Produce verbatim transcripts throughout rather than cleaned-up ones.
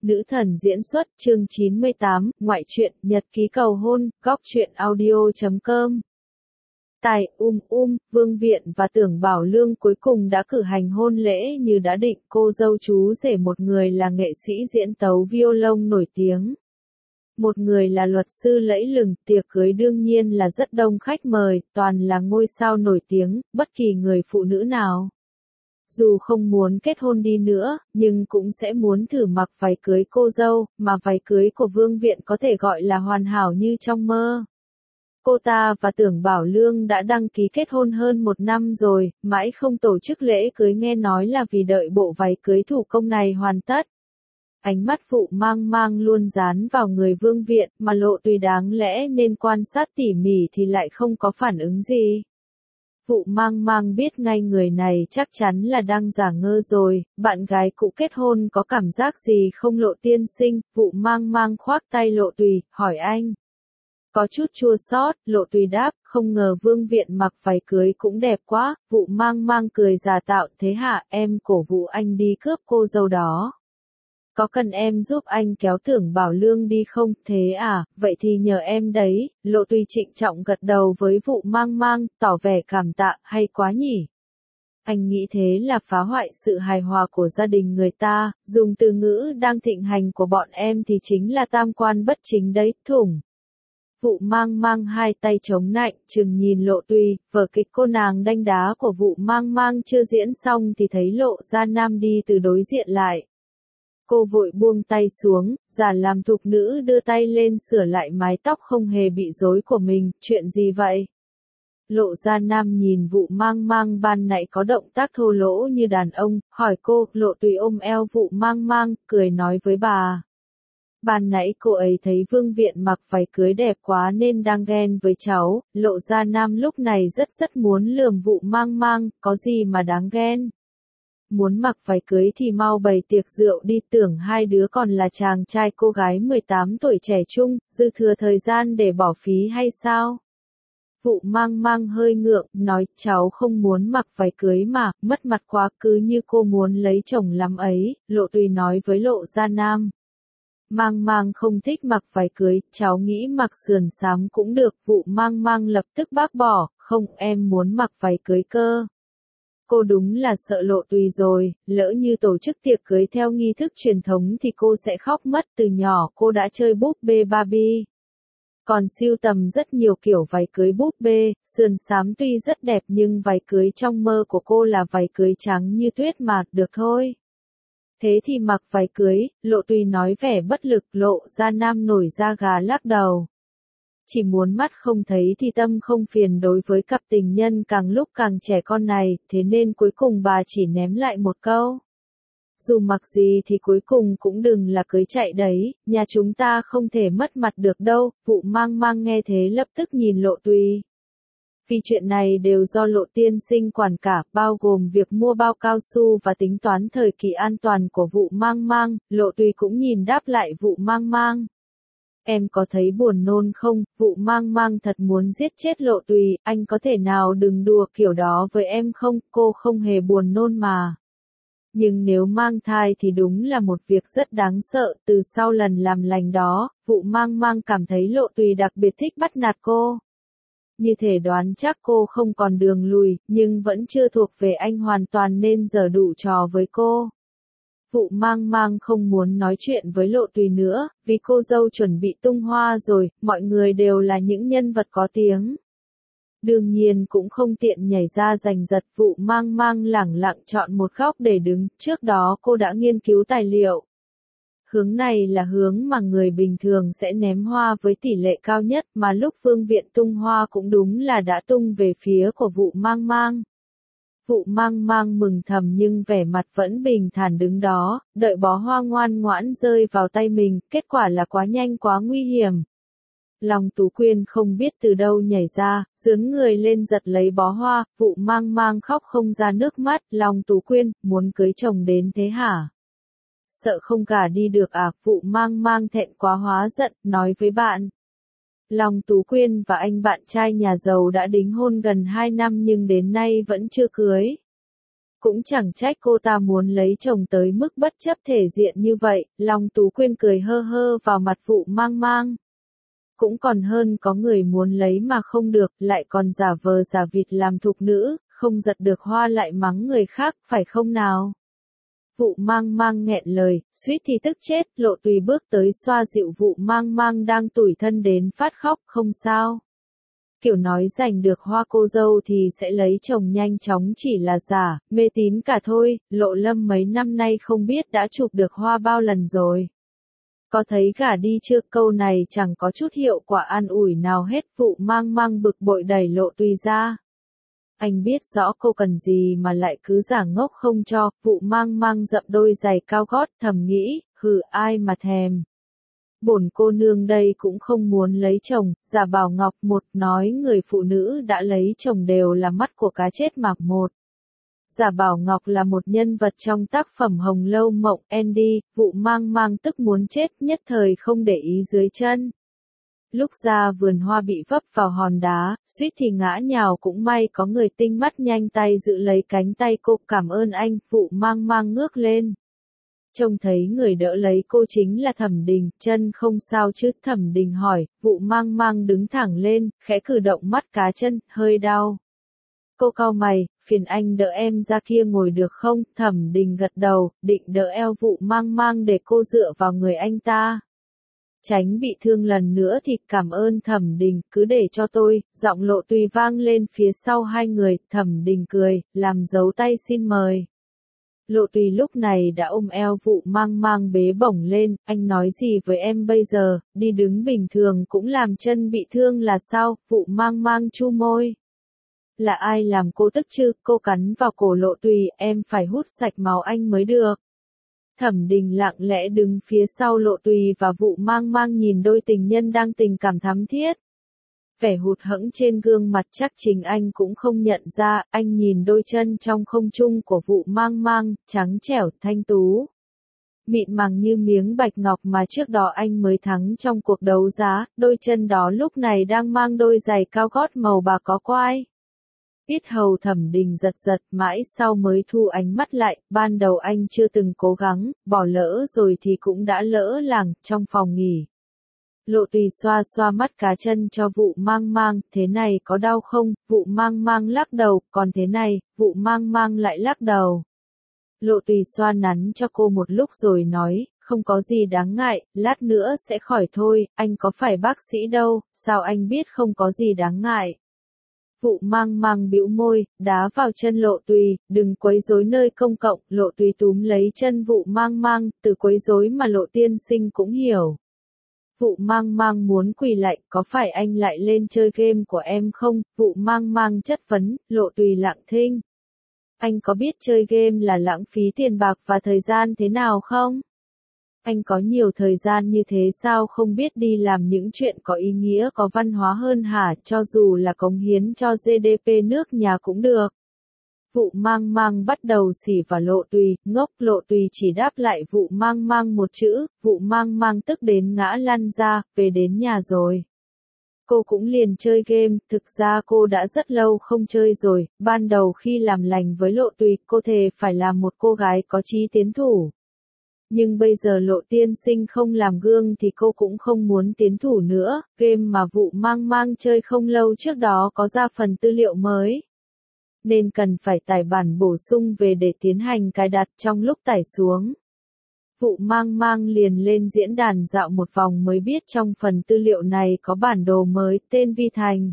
Nữ thần diễn xuất, chương chín mươi tám, ngoại truyện, nhật ký cầu hôn, góc truyện audio chấm com. Tài, um um, Vương Viện và Tưởng Bảo Lương cuối cùng đã cử hành hôn lễ như đã định. Cô dâu chú rể một người là nghệ sĩ diễn tấu violon nổi tiếng. Một người là luật sư lẫy lừng. Tiệc cưới đương nhiên là rất đông khách mời, toàn là ngôi sao nổi tiếng, bất kỳ người phụ nữ nào. Dù không muốn kết hôn đi nữa, nhưng cũng sẽ muốn thử mặc váy cưới cô dâu, mà váy cưới của Vương Viện có thể gọi là hoàn hảo như trong mơ. Cô ta và Tưởng Bảo Lương đã đăng ký kết hôn hơn một năm rồi, mãi không tổ chức lễ cưới, nghe nói là vì đợi bộ váy cưới thủ công này hoàn tất. Ánh mắt Vụ Mang Mang luôn dán vào người Vương Viện, mà Lộ Tùy đáng lẽ nên quan sát tỉ mỉ thì lại không có phản ứng gì. Vụ Mang Mang biết ngay người này chắc chắn là đang giả ngơ rồi, bạn gái cũ kết hôn có cảm giác gì không Lộ tiên sinh? Vụ Mang Mang khoác tay Lộ Tùy, hỏi anh. Có chút chua xót, Lộ Tùy đáp, không ngờ Vương Viện mặc váy cưới cũng đẹp quá. Vụ Mang Mang cười giả tạo, thế hả, em cổ vũ anh đi cướp cô dâu đó. Có cần em giúp anh kéo Tưởng Bảo Lương đi không? Thế à, vậy thì nhờ em đấy. Lộ Tùy trịnh trọng gật đầu với Vụ Mang Mang, tỏ vẻ cảm tạ, hay quá nhỉ. Anh nghĩ thế là phá hoại sự hài hòa của gia đình người ta, dùng từ ngữ đang thịnh hành của bọn em thì chính là tam quan bất chính đấy, thủng. Vụ Mang Mang hai tay chống nạnh, chừng nhìn Lộ Tùy, vở kịch cô nàng đanh đá của Vụ Mang Mang chưa diễn xong thì thấy Lộ Gia Nam đi từ đối diện lại. Cô vội buông tay xuống, giả làm thục nữ đưa tay lên sửa lại mái tóc không hề bị rối của mình, chuyện gì vậy? Lộ Gia Nam nhìn Vụ Mang Mang ban nãy có động tác thô lỗ như đàn ông, hỏi cô. Lộ Tùy ôm eo Vụ Mang Mang, cười nói với bà. Ban nãy cô ấy thấy Vương Viện mặc váy cưới đẹp quá nên đang ghen với cháu. Lộ Gia Nam lúc này rất rất muốn lườm Vụ Mang Mang, có gì mà đáng ghen. Muốn mặc váy cưới thì mau bày tiệc rượu đi, tưởng hai đứa còn là chàng trai cô gái mười tám tuổi trẻ trung, dư thừa thời gian để bỏ phí hay sao? Vụ Mang Mang hơi ngượng, nói, cháu không muốn mặc váy cưới mà, mất mặt quá, cứ như cô muốn lấy chồng lắm ấy. Lộ Tùy nói với Lộ Gia Nam. Mang Mang không thích mặc váy cưới, cháu nghĩ mặc sườn xám cũng được. Vụ Mang Mang lập tức bác bỏ, không, em muốn mặc váy cưới cơ. Cô đúng là sợ Lộ Tùy rồi, lỡ như tổ chức tiệc cưới theo nghi thức truyền thống thì cô sẽ khóc mất. Từ nhỏ cô đã chơi búp bê Barbie. Còn sưu tầm rất nhiều kiểu váy cưới búp bê, sườn xám tuy rất đẹp nhưng váy cưới trong mơ của cô là váy cưới trắng như tuyết mà, được thôi. Thế thì mặc váy cưới, Lộ Tùy nói vẻ bất lực. Lộ Gia Nam nổi da gà lắc đầu. Chỉ muốn mắt không thấy thì tâm không phiền đối với cặp tình nhân càng lúc càng trẻ con này, thế nên cuối cùng bà chỉ ném lại một câu. Dù mặc gì thì cuối cùng cũng đừng là cưới chạy đấy, nhà chúng ta không thể mất mặt được đâu. Vụ Mang Mang nghe thế lập tức nhìn Lộ Tùy. Vì chuyện này đều do Lộ tiên sinh quản cả, bao gồm việc mua bao cao su và tính toán thời kỳ an toàn của Vụ Mang Mang. Lộ Tùy cũng nhìn đáp lại Vụ Mang Mang. Em có thấy buồn nôn không? Vụ Mang Mang thật muốn giết chết Lộ Tùy, anh có thể nào đừng đùa kiểu đó với em không? Cô không hề buồn nôn mà. Nhưng nếu mang thai thì đúng là một việc rất đáng sợ. Từ sau lần làm lành đó, Vụ Mang Mang cảm thấy Lộ Tùy đặc biệt thích bắt nạt cô. Như thể đoán chắc cô không còn đường lùi, nhưng vẫn chưa thuộc về anh hoàn toàn nên giở đủ trò với cô. Vụ Mang Mang không muốn nói chuyện với Lộ Tùy nữa, vì cô dâu chuẩn bị tung hoa rồi, mọi người đều là những nhân vật có tiếng. Đương nhiên cũng không tiện nhảy ra giành giật. Vụ Mang Mang lẳng lặng chọn một góc để đứng, trước đó cô đã nghiên cứu tài liệu. Hướng này là hướng mà người bình thường sẽ ném hoa với tỷ lệ cao nhất, mà lúc Vương Viện tung hoa cũng đúng là đã tung về phía của Vụ Mang Mang. Vụ Mang Mang mừng thầm nhưng vẻ mặt vẫn bình thản đứng đó, đợi bó hoa ngoan ngoãn rơi vào tay mình, kết quả là quá nhanh quá nguy hiểm. Long Tú Quyên không biết từ đâu nhảy ra, dướn người lên giật lấy bó hoa. Vụ Mang Mang khóc không ra nước mắt. Long Tú Quyên, muốn cưới chồng đến thế hả? Sợ không gả đi được à? Vụ Mang Mang thẹn quá hóa giận, nói với bạn. Long Tú Quyên và anh bạn trai nhà giàu đã đính hôn gần hai năm nhưng đến nay vẫn chưa cưới. Cũng chẳng trách cô ta muốn lấy chồng tới mức bất chấp thể diện như vậy, Long Tú Quyên cười hơ hơ vào mặt Vụ Mang Mang. Cũng còn hơn có người muốn lấy mà không được, lại còn giả vờ giả vịt làm thục nữ, không giật được hoa lại mắng người khác, phải không nào? Vụ Mang Mang nghẹn lời, suýt thì tức chết, Lộ Tùy bước tới xoa dịu Vụ Mang Mang đang tủi thân đến phát khóc, không sao. Kiểu nói giành được hoa cô dâu thì sẽ lấy chồng nhanh chóng chỉ là giả, mê tín cả thôi, Lộ Lâm mấy năm nay không biết đã chụp được hoa bao lần rồi. Có thấy gả đi chưa, câu này chẳng có chút hiệu quả an ủi nào hết. Vụ Mang Mang bực bội đẩy Lộ Tùy ra. Anh biết rõ cô cần gì mà lại cứ giả ngốc không cho. Vụ Mang Mang dậm đôi giày cao gót, thầm nghĩ, hừ, ai mà thèm. Bổn cô nương đây cũng không muốn lấy chồng. Giả Bảo Ngọc một nói người phụ nữ đã lấy chồng đều là mắt của cá chết mạc một. Giả Bảo Ngọc là một nhân vật trong tác phẩm Hồng Lâu Mộng Andy, Vụ Mang Mang tức muốn chết, nhất thời không để ý dưới chân. Lúc ra vườn hoa bị vấp vào hòn đá, suýt thì ngã nhào, cũng may có người tinh mắt nhanh tay giữ lấy cánh tay cô. Cảm ơn anh. Vụ Mang Mang ngước lên. Trông thấy người đỡ lấy cô chính là Thẩm Đình. Chân không sao chứ? Thẩm Đình hỏi. Vụ Mang Mang đứng thẳng lên, khẽ cử động mắt cá chân, hơi đau. Cô cau mày, phiền anh đỡ em ra kia ngồi được không? Thẩm Đình gật đầu, định đỡ eo Vụ Mang Mang để cô dựa vào người anh ta. Tránh bị thương lần nữa thì cảm ơn Thẩm Đình, cứ để cho tôi. Giọng Lộ Tùy vang lên phía sau hai người. Thẩm Đình cười, làm dấu tay xin mời. Lộ Tùy lúc này đã ôm eo Vụ Mang Mang bế bổng lên. Anh nói gì với em bây giờ? Đi đứng bình thường cũng làm chân bị thương là sao? Vụ Mang Mang chu môi. Là ai làm cô tức chứ? Cô cắn vào cổ Lộ Tùy, em phải hút sạch máu anh mới được. Thẩm Đình lặng lẽ đứng phía sau Lộ Tùy và Vụ Mang Mang nhìn đôi tình nhân đang tình cảm thắm thiết. Vẻ hụt hẫng trên gương mặt chắc chính anh cũng không nhận ra. Anh nhìn đôi chân trong không trung của Vụ Mang Mang, trắng trẻo, thanh tú, mịn màng như miếng bạch ngọc mà trước đó anh mới thắng trong cuộc đấu giá. Đôi chân đó lúc này đang mang đôi giày cao gót màu bạc có quai. Yết hầu Thẩm Đình giật giật, mãi sau mới thu ánh mắt lại. Ban đầu anh chưa từng cố gắng, bỏ lỡ rồi thì cũng đã lỡ làng. Trong phòng nghỉ, Lộ Tùy xoa xoa mắt cá chân cho Vụ Mang Mang. Thế này có đau không? Vụ Mang Mang lắc đầu. Còn thế này? Vụ Mang Mang lại lắc đầu. Lộ Tùy xoa nắn cho cô một lúc rồi nói, không có gì đáng ngại, lát nữa sẽ khỏi thôi. Anh có phải bác sĩ đâu, sao anh biết không có gì đáng ngại? Vụ Mang Mang bĩu môi, đá vào chân Lộ Tùy, đừng quấy rối nơi công cộng. Lộ Tùy túm lấy chân Vụ Mang Mang, từ quấy rối mà Lộ tiên sinh cũng hiểu. Vụ Mang Mang muốn quỳ lại, có phải anh lại lên chơi game của em không? Vụ Mang Mang chất vấn. Lộ Tùy lặng thinh. Anh có biết chơi game là lãng phí tiền bạc và thời gian thế nào không? Anh có nhiều thời gian như thế sao không biết đi làm những chuyện có ý nghĩa có văn hóa hơn hả, cho dù là cống hiến cho giê đê pê nước nhà cũng được. Vụ Mang Mang bắt đầu xỉ vào Lộ Tùy, ngốc. Lộ Tùy chỉ đáp lại Vụ Mang Mang một chữ. Vụ Mang Mang tức đến ngã lăn ra, về đến nhà rồi. Cô cũng liền chơi game, thực ra cô đã rất lâu không chơi rồi. Ban đầu khi làm lành với Lộ Tùy, cô thề phải là một cô gái có chí tiến thủ. Nhưng bây giờ Lộ tiên sinh không làm gương thì cô cũng không muốn tiến thủ nữa. Game mà Vụ Mang Mang chơi không lâu trước đó có ra phần tư liệu mới, nên cần phải tải bản bổ sung về để tiến hành cài đặt. Trong lúc tải xuống, Vụ Mang Mang liền lên diễn đàn dạo một vòng mới biết trong phần tư liệu này có bản đồ mới tên Vi Thành.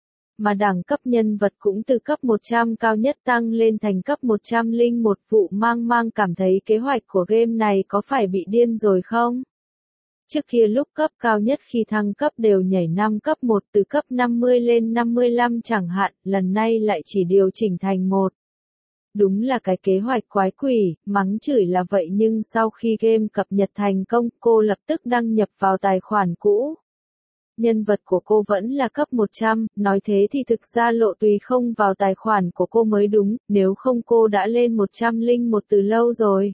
Mà đẳng cấp nhân vật cũng từ cấp một trăm cao nhất tăng lên thành cấp một trăm lẻ một. Vụ Mang Mang cảm thấy kế hoạch của game này có phải bị điên rồi không? Trước kia lúc cấp cao nhất khi thăng cấp đều nhảy năm cấp một, từ cấp năm mươi lên năm mươi lăm chẳng hạn, lần này lại chỉ điều chỉnh thành một. Đúng là cái kế hoạch quái quỷ, mắng chửi là vậy nhưng sau khi game cập nhật thành công, cô lập tức đăng nhập vào tài khoản cũ. Nhân vật của cô vẫn là cấp một trăm, nói thế thì thực ra Lộ Tùy không vào tài khoản của cô mới đúng, nếu không cô đã lên một trăm lẻ một từ lâu rồi.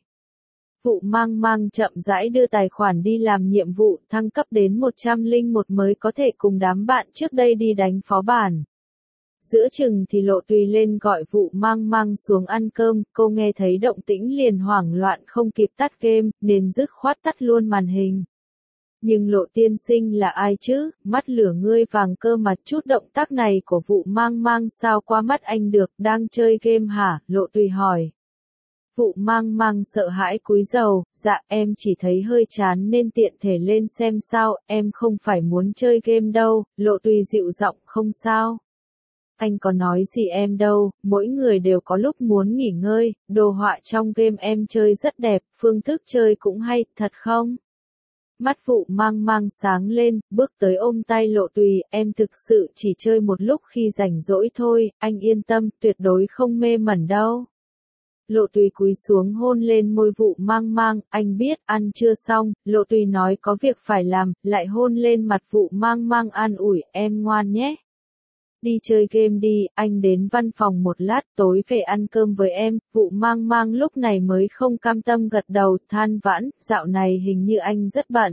Vụ Mang Mang chậm rãi đưa tài khoản đi làm nhiệm vụ, thăng cấp đến một trăm lẻ một mới có thể cùng đám bạn trước đây đi đánh phó bản. giữa chừng thì Lộ Tùy lên gọi Vụ Mang Mang xuống ăn cơm, cô nghe thấy động tĩnh liền hoảng loạn không kịp tắt game, nên dứt khoát tắt luôn màn hình. Nhưng Lộ tiên sinh là ai chứ, mắt lửa ngươi vàng cơ mà chút động tác này của Vụ Mang Mang sao qua mắt anh được, đang chơi game hả, Lộ Tùy hỏi. Vụ Mang Mang sợ hãi cúi đầu, dạ em chỉ thấy hơi chán nên tiện thể lên xem sao, em không phải muốn chơi game đâu, Lộ Tùy dịu giọng không sao. Anh có nói gì em đâu, mỗi người đều có lúc muốn nghỉ ngơi, đồ họa trong game em chơi rất đẹp, phương thức chơi cũng hay, thật không? Mắt Vụ Mang Mang sáng lên, bước tới ôm tay Lộ Tùy, em thực sự chỉ chơi một lúc khi rảnh rỗi thôi, anh yên tâm, tuyệt đối không mê mẩn đâu. Lộ Tùy cúi xuống hôn lên môi Vụ Mang Mang, anh biết, ăn chưa xong, Lộ Tùy nói có việc phải làm, lại hôn lên mặt Vụ Mang Mang an ủi, em ngoan nhé. Đi chơi game đi, anh đến văn phòng một lát, tối về ăn cơm với em, Vụ Mang Mang lúc này mới không cam tâm gật đầu, than vãn, dạo này hình như anh rất bận.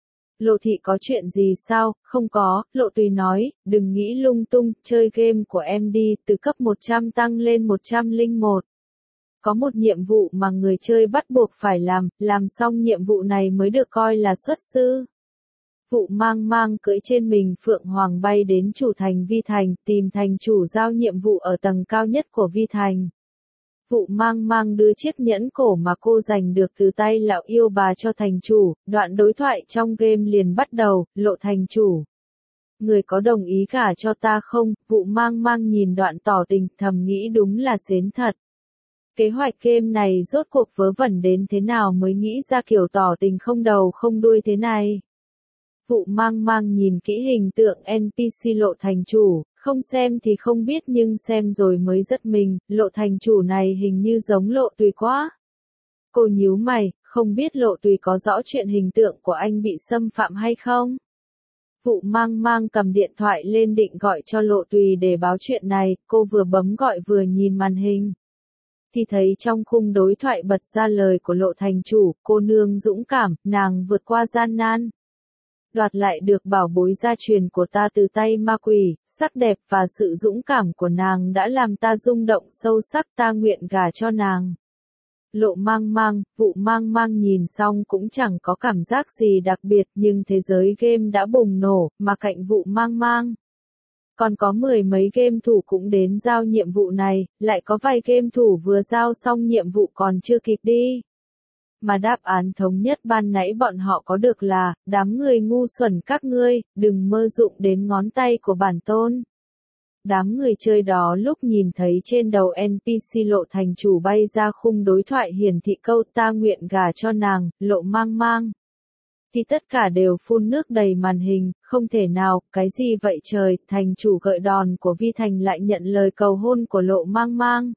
Lộ thị có chuyện gì sao, không có, Lộ Tùy nói, đừng nghĩ lung tung, chơi game của em đi, từ cấp một trăm tăng lên một trăm lẻ một. Có một nhiệm vụ mà người chơi bắt buộc phải làm, làm xong nhiệm vụ này mới được coi là xuất sư. Vụ Mang Mang cưỡi trên mình Phượng Hoàng bay đến chủ thành Vi Thành, tìm thành chủ giao nhiệm vụ ở tầng cao nhất của Vi Thành. Vụ Mang Mang đưa chiếc nhẫn cổ mà cô giành được từ tay lão yêu bà cho thành chủ, đoạn đối thoại trong game liền bắt đầu, Lộ thành chủ. Người có đồng ý gả cho ta không? Vụ Mang Mang nhìn đoạn tỏ tình, thầm nghĩ đúng là xến thật. Kế hoạch game này rốt cuộc vớ vẩn đến thế nào mới nghĩ ra kiểu tỏ tình không đầu không đuôi thế này. Vụ Mang Mang nhìn kỹ hình tượng en pê xê Lộ thành chủ, không xem thì không biết nhưng xem rồi mới rất mình, Lộ thành chủ này hình như giống Lộ Tùy quá. Cô nhíu mày, không biết Lộ Tùy có rõ chuyện hình tượng của anh bị xâm phạm hay không? Vụ Mang Mang cầm điện thoại lên định gọi cho Lộ Tùy để báo chuyện này, cô vừa bấm gọi vừa nhìn màn hình. Thì thấy trong khung đối thoại bật ra lời của Lộ thành chủ, cô nương dũng cảm, nàng vượt qua gian nan. Đoạt lại được bảo bối gia truyền của ta từ tay ma quỷ, sắc đẹp và sự dũng cảm của nàng đã làm ta rung động sâu sắc, ta nguyện gả cho nàng. Lộ Mang Mang, Vụ Mang Mang nhìn xong cũng chẳng có cảm giác gì đặc biệt nhưng thế giới game đã bùng nổ, mà cạnh Vụ Mang Mang. Còn có mười mấy game thủ cũng đến giao nhiệm vụ này, lại có vài game thủ vừa giao xong nhiệm vụ còn chưa kịp đi. Mà đáp án thống nhất ban nãy bọn họ có được là, đám người ngu xuẩn các ngươi, đừng mơ dụng đến ngón tay của bản tôn. Đám người chơi đó lúc nhìn thấy trên đầu en pê xê Lộ thành chủ bay ra khung đối thoại hiển thị câu ta nguyện gả cho nàng, Lộ Mang Mang. Thì tất cả đều phun nước đầy màn hình, không thể nào, cái gì vậy trời, thành chủ gợi đòn của Vi Thành lại nhận lời cầu hôn của Lộ Mang Mang.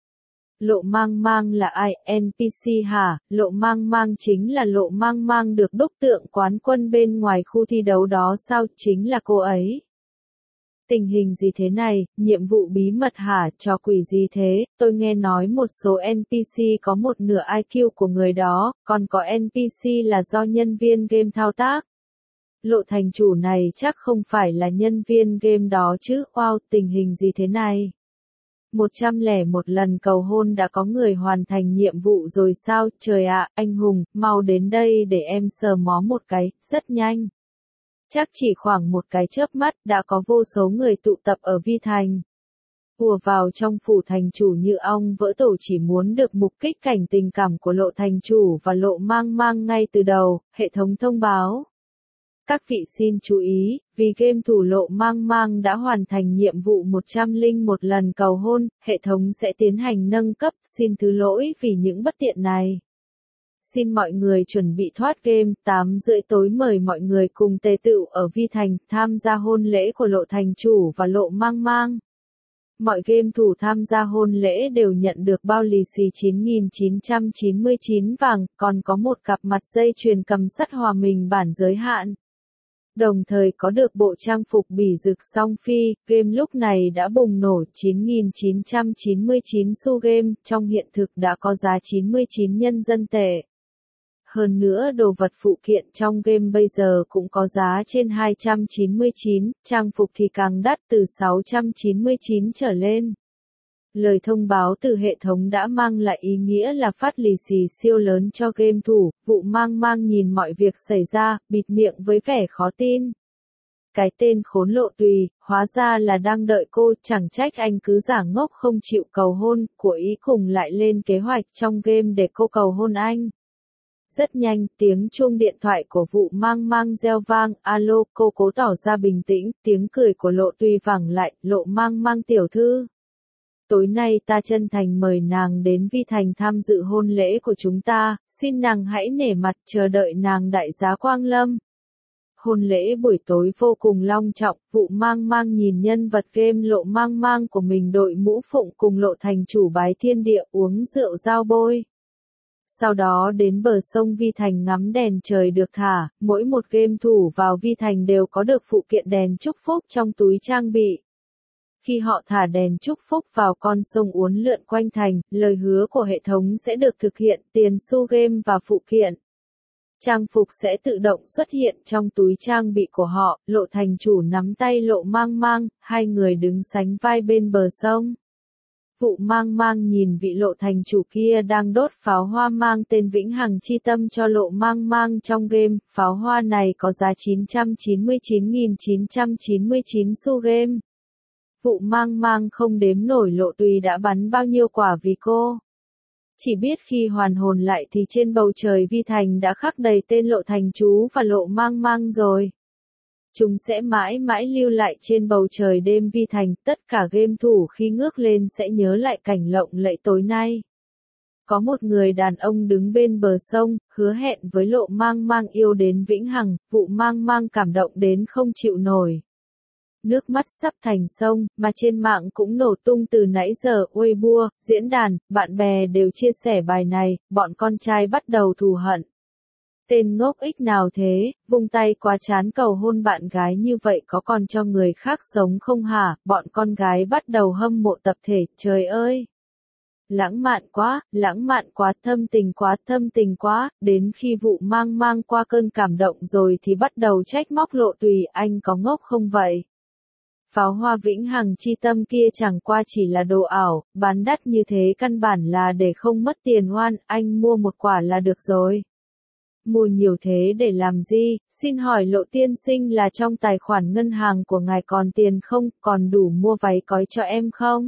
Lộ Mang Mang là ai, en pê xê hả? Lộ Mang Mang chính là Lộ Mang Mang được đúc tượng quán quân bên ngoài khu thi đấu đó sao, chính là cô ấy. Tình hình gì thế này, nhiệm vụ bí mật hả, trò quỷ gì thế, tôi nghe nói một số en pê xê có một nửa i kiu của người đó, còn có en pê xê là do nhân viên game thao tác. Lộ thành chủ này chắc không phải là nhân viên game đó chứ, wow, tình hình gì thế này. một trăm lẻ một lần cầu hôn đã có người hoàn thành nhiệm vụ rồi sao, trời ạ, anh hùng, mau đến đây để em sờ mó một cái, rất nhanh. Chắc chỉ khoảng một cái chớp mắt đã có vô số người tụ tập ở Vi Thành. Ùa vào trong phủ thành chủ như ong vỡ tổ chỉ muốn được mục kích cảnh tình cảm của Lộ thành chủ và Lộ Mang Mang ngay từ đầu, hệ thống thông báo. Các vị xin chú ý, vì game thủ Lộ Mang Mang đã hoàn thành nhiệm vụ một trăm lẻ một lần cầu hôn, hệ thống sẽ tiến hành nâng cấp, xin thứ lỗi vì những bất tiện này. Xin mọi người chuẩn bị thoát game, tám rưỡi tối mời mọi người cùng tề tựu ở Vi Thành, tham gia hôn lễ của Lộ thành chủ và Lộ Mang Mang. Mọi game thủ tham gia hôn lễ đều nhận được bao lì xì chín nghìn chín trăm chín mươi chín vàng, còn có một cặp mặt dây chuyền cầm sắt hòa mình bản giới hạn. Đồng thời có được bộ trang phục bỉ rực song phi, game lúc này đã bùng nổ chín nghìn chín trăm chín mươi chín xu game, trong hiện thực đã có giá chín mươi chín nhân dân tệ. hơn nữa đồ vật phụ kiện trong game bây giờ cũng có giá trên hai trăm chín mươi chín, trang phục thì càng đắt từ sáu trăm chín mươi chín trở lên. Lời thông báo từ hệ thống đã mang lại ý nghĩa là phát lì xì siêu lớn cho game thủ, Vụ Mang Mang nhìn mọi việc xảy ra, bịt miệng với vẻ khó tin. Cái tên khốn Lộ Tùy, hóa ra là đang đợi cô, chẳng trách anh cứ giả ngốc không chịu cầu hôn, của ý cùng lại lên kế hoạch trong game để cô cầu hôn anh. Rất nhanh, tiếng chuông điện thoại của Vụ Mang Mang reo vang, alo, cô cố tỏ ra bình tĩnh, tiếng cười của Lộ Tùy vẳng lại, Lộ Mang Mang tiểu thư. Tối nay ta chân thành mời nàng đến Vi Thành tham dự hôn lễ của chúng ta, xin nàng hãy nể mặt chờ đợi nàng đại giá quang lâm. Hôn lễ buổi tối vô cùng long trọng, Vụ Mang Mang nhìn nhân vật game Lộ Mang Mang của mình đội mũ phụng cùng Lộ thành chủ bái thiên địa uống rượu giao bôi. Sau đó đến bờ sông Vi Thành ngắm đèn trời được thả, mỗi một game thủ vào Vi Thành đều có được phụ kiện đèn chúc phúc trong túi trang bị. Khi họ thả đèn chúc phúc vào con sông uốn lượn quanh thành, lời hứa của hệ thống sẽ được thực hiện, tiền xu game và phụ kiện. Trang phục sẽ tự động xuất hiện trong túi trang bị của họ, Lộ thành chủ nắm tay Lộ Mang Mang, hai người đứng sánh vai bên bờ sông. Vụ Mang Mang nhìn vị Lộ thành chủ kia đang đốt pháo hoa mang tên Vĩnh Hằng Chi Tâm cho Lộ Mang Mang trong game, pháo hoa này có giá chín trăm chín mươi chín nghìn chín trăm chín mươi chín xu game. Vụ Mang Mang không đếm nổi Lộ Tùy đã bắn bao nhiêu quả vì cô. Chỉ biết khi hoàn hồn lại thì trên bầu trời Vi Thành đã khắc đầy tên Lộ thành chú và Lộ Mang Mang rồi. Chúng sẽ mãi mãi lưu lại trên bầu trời đêm Vi Thành, tất cả game thủ khi ngước lên sẽ nhớ lại cảnh lộng lẫy tối nay. Có một người đàn ông đứng bên bờ sông, hứa hẹn với Lộ Mang Mang yêu đến vĩnh hằng, Vụ Mang Mang cảm động đến không chịu nổi. Nước mắt sắp thành sông, mà trên mạng cũng nổ tung từ nãy giờ, Weibo, diễn đàn, bạn bè đều chia sẻ bài này, bọn con trai bắt đầu thù hận. Tên ngốc ích nào thế, vung tay quá chán cầu hôn bạn gái như vậy có còn cho người khác sống không hả, bọn con gái bắt đầu hâm mộ tập thể, trời ơi! Lãng mạn quá, lãng mạn quá, thâm tình quá, thâm tình quá, đến khi Vụ Mang Mang qua cơn cảm động rồi thì bắt đầu trách móc Lộ Tùy, anh có ngốc không vậy? Pháo hoa Vĩnh Hằng Chi Tâm kia chẳng qua chỉ là đồ ảo, bán đắt như thế căn bản là để không mất tiền oan, anh mua một quả là được rồi. Mua nhiều thế để làm gì, xin hỏi Lộ tiên sinh là trong tài khoản ngân hàng của ngài còn tiền không, còn đủ mua váy cói cho em không?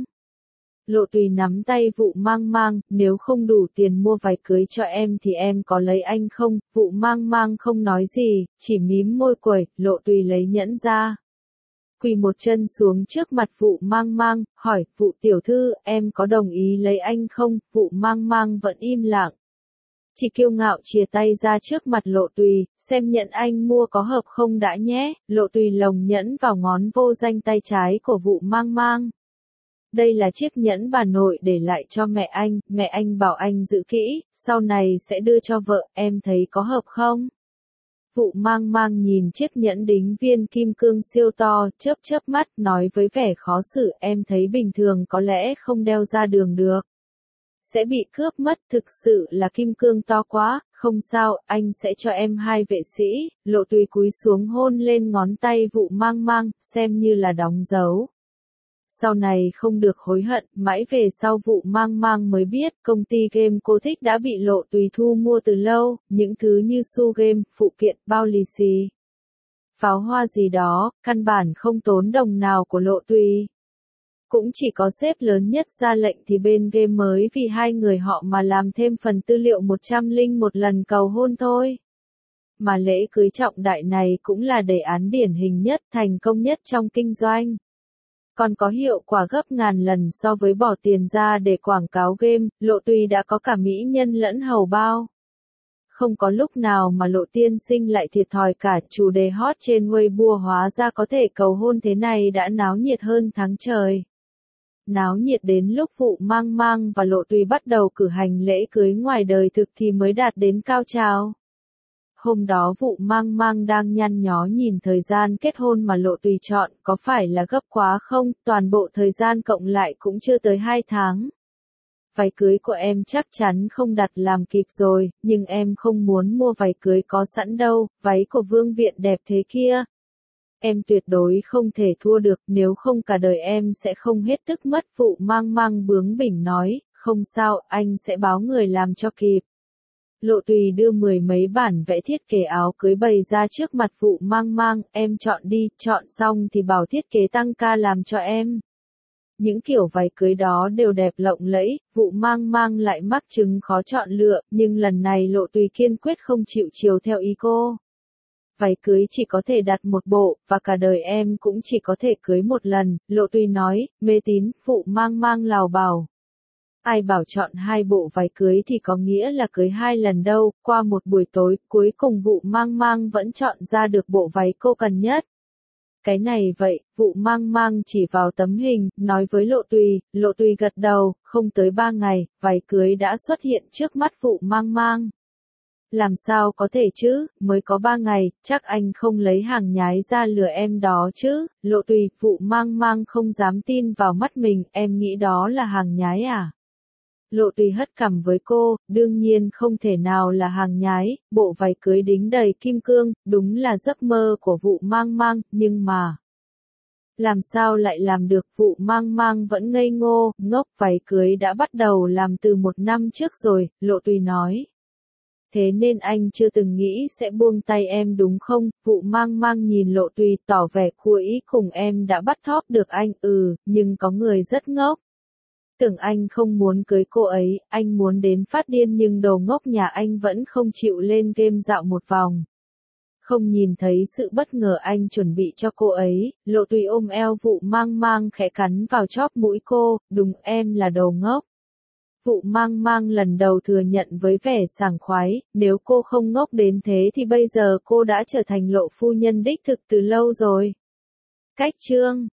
Lộ Tùy nắm tay Vụ Mang Mang, nếu không đủ tiền mua váy cưới cho em thì em có lấy anh không? Vụ Mang Mang không nói gì, chỉ mím môi quẩy, Lộ Tùy lấy nhẫn ra. Quỳ một chân xuống trước mặt Vụ Mang Mang, hỏi, Vụ tiểu thư, em có đồng ý lấy anh không? Vụ Mang Mang vẫn im lặng. Chỉ kiêu ngạo chìa tay ra trước mặt Lộ Tùy, xem nhẫn anh mua có hợp không đã nhé, Lộ Tùy lồng nhẫn vào ngón vô danh tay trái của Vụ Mang Mang. Đây là chiếc nhẫn bà nội để lại cho mẹ anh, mẹ anh bảo anh giữ kỹ, sau này sẽ đưa cho vợ, em thấy có hợp không? Vụ Mang Mang nhìn chiếc nhẫn đính viên kim cương siêu to, chớp chớp mắt, nói với vẻ khó xử, em thấy bình thường có lẽ không đeo ra đường được. Sẽ bị cướp mất, thực sự là kim cương to quá, không sao, anh sẽ cho em hai vệ sĩ, Lộ Tùy cúi xuống hôn lên ngón tay Vụ Mang Mang, xem như là đóng dấu. Sau này không được hối hận, mãi về sau Vụ Mang Mang mới biết, công ty game cô thích đã bị Lộ Tùy thu mua từ lâu, những thứ như xu game, phụ kiện, bao lì xì, pháo hoa gì đó, căn bản không tốn đồng nào của Lộ Tùy. Cũng chỉ có sếp lớn nhất ra lệnh thì bên game mới vì hai người họ mà làm thêm phần tư liệu một trăm lẻ một lần cầu hôn thôi. Mà lễ cưới trọng đại này cũng là đề án điển hình nhất, thành công nhất trong kinh doanh. Còn có hiệu quả gấp ngàn lần so với bỏ tiền ra để quảng cáo game, Lộ Tùy đã có cả mỹ nhân lẫn hầu bao. Không có lúc nào mà Lộ tiên sinh lại thiệt thòi cả, chủ đề hot trên Weibo hóa ra có thể cầu hôn thế này đã náo nhiệt hơn tháng trời. Náo nhiệt đến lúc Vụ Mang Mang và Lộ Tùy bắt đầu cử hành lễ cưới ngoài đời thực thì mới đạt đến cao trào. Hôm đó Vụ Mang Mang đang nhăn nhó nhìn thời gian kết hôn mà Lộ Tùy chọn, có phải là gấp quá không, toàn bộ thời gian cộng lại cũng chưa tới hai tháng. váy cưới của em chắc chắn không đặt làm kịp rồi, nhưng em không muốn mua váy cưới có sẵn đâu, váy của Vương Viện đẹp thế kia. Em tuyệt đối không thể thua được, nếu không cả đời em sẽ không hết tức mất. Vụ Mang Mang bướng bỉnh nói, không sao, anh sẽ báo người làm cho kịp. Lộ Tùy đưa mười mấy bản vẽ thiết kế áo cưới bày ra trước mặt Vụ Mang Mang, em chọn đi, chọn xong thì bảo thiết kế tăng ca làm cho em. Những kiểu váy cưới đó đều đẹp lộng lẫy, Vụ Mang Mang lại mắc chứng khó chọn lựa, nhưng lần này Lộ Tùy kiên quyết không chịu chiều theo ý cô. Váy cưới chỉ có thể đặt một bộ, và cả đời em cũng chỉ có thể cưới một lần, Lộ Tùy nói, mê tín. Vụ Mang Mang lào bảo. Ai bảo chọn hai bộ váy cưới thì có nghĩa là cưới hai lần đâu, qua một buổi tối, cuối cùng Vụ Mang Mang vẫn chọn ra được bộ váy cô cần nhất. Cái này vậy, Vụ Mang Mang chỉ vào tấm hình, nói với Lộ Tùy, Lộ Tùy gật đầu, không tới ba ngày, váy cưới đã xuất hiện trước mắt Vụ Mang Mang. Làm sao có thể chứ, mới có ba ngày, chắc anh không lấy hàng nhái ra lừa em đó chứ, Lộ Tùy. Vụ Mang Mang không dám tin vào mắt mình, em nghĩ đó là hàng nhái à? Lộ Tùy hất cằm với cô, đương nhiên không thể nào là hàng nhái, bộ váy cưới đính đầy kim cương, đúng là giấc mơ của Vụ Mang Mang, nhưng mà... Làm sao lại làm được? Vụ Mang Mang vẫn ngây ngô, ngốc. Váy cưới đã bắt đầu làm từ một năm trước rồi, Lộ Tùy nói. Thế nên anh chưa từng nghĩ sẽ buông tay em đúng không? Vụ Mang Mang nhìn Lộ Tùy tỏ vẻ cuối cùng em đã bắt thóp được anh, ừ, nhưng có người rất ngốc. Tưởng anh không muốn cưới cô ấy, anh muốn đến phát điên nhưng đồ ngốc nhà anh vẫn không chịu lên game dạo một vòng. Không nhìn thấy sự bất ngờ anh chuẩn bị cho cô ấy, Lộ Tùy ôm eo Vụ Mang Mang khẽ cắn vào chóp mũi cô, đúng em là đồ ngốc. Vụ Mang Mang lần đầu thừa nhận với vẻ sảng khoái, nếu cô không ngốc đến thế thì bây giờ cô đã trở thành Lộ phu nhân đích thực từ lâu rồi. Cách chương